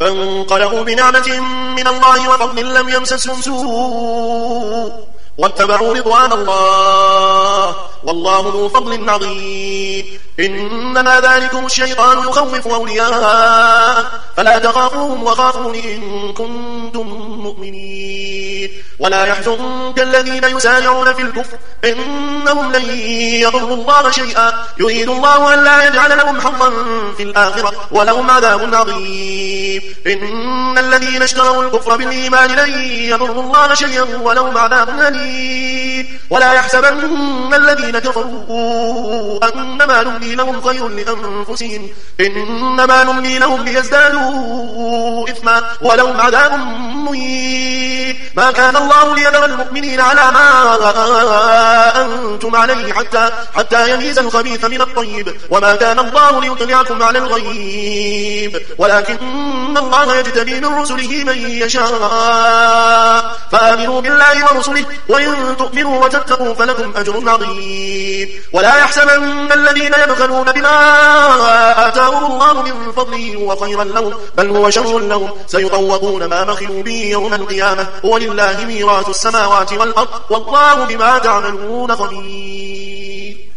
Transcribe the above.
فانقلبوا بنعمة من الله وفضل لم يمسسهم سوء واتبعوا رضوان الله والله ذو فضل عظيم. إنما ذلكم الشيطان يخوف أولياءه فلا تخافوهم وخافون إن كنتم مؤمنين. ولا يحزنك الذين يسارعون في الكفر إنهم لن يضروا الله شيئا يريد الله أن لا يجعل لهم حظا في الآخرة ولهم عذاب عظيم. إن الذين اشتروا الكفر بالإيمان لن يضروا الله شيئا ولهم عذاب أليم. ولا يحسبن الذين كفروا أنما نملي لهم خير لأنفسهم إنما نملي لهم ليزدادوا إثما ولهم عذاب مهين. ما كان الله ليذر المؤمنين على ما أنتم عليه حتى يميز الخبيث من الطيب وما كان الله ليطلعكم على الغيب ولكن الله يجتبي من رسله من يشاء فآمنوا بالله ورسله وإن تؤمنوا وتتقوا فلكم أجر عظيم. ولا يحسبن الذين يبخلون بما آتاهم الله من فضله هو خيرا لهم بل هو شر لهم سيطوقون ما بخلوا به يوم القيامة ولله ميراث السماوات والأرض والله بما تعملون خبير.